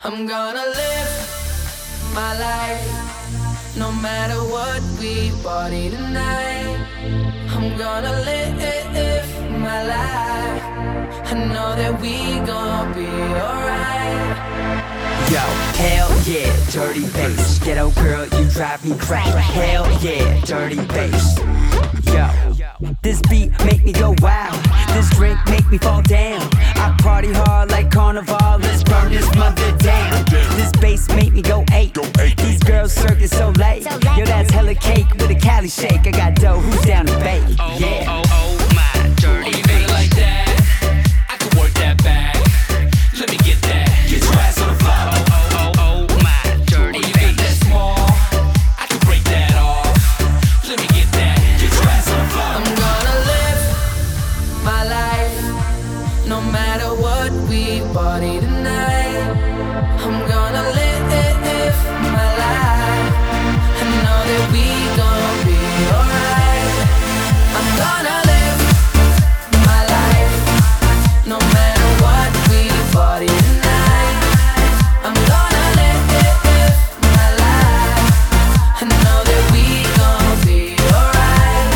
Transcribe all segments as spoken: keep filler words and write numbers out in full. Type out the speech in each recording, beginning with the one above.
I'm gonna live my life, no matter what we party tonight. I'm gonna live my life, I know that we gon' be alright. Yo, hell yeah, dirty bass. Ghetto girl, you drive me crazy. Hell yeah, dirty bass. Yo, this beat make me go wild. This drink make me fall down. I party hard like carnival. Let's burn this mother down. This bass make me go eight. These girls circus so late. Yo, that's hella cake with a Cali shake. I got dough, who's down to bake? Yeah. Oh, oh, oh, my dirty bass. Like that, I can work that back. Let me get that. Get your ass on the floor. Oh, oh, oh, oh, my dirty You got that bass. small, I can break that off. Let me get that. Get your ass on the floor. I'm gonna live my life, no matter what we party tonight. I'm gonna live my life, I know that we gon' be alright. I'm gonna live my life, no matter what we party tonight. I'm gonna live my life, I know that we gon' be alright.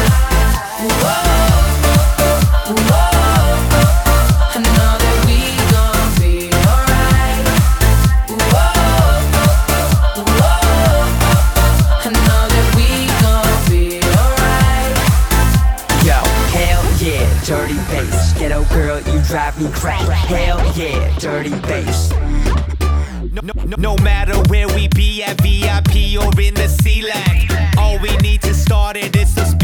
Whoa, whoa, I know that we gon' be alright. Whoa, whoa, I know that we gon' be alright. Yo, hell yeah, dirty bass. Ghetto girl, you drive me crazy. Hell yeah, dirty bass. No, no, no, no matter where we be at V I P or in the C LAC, all we need to start it is a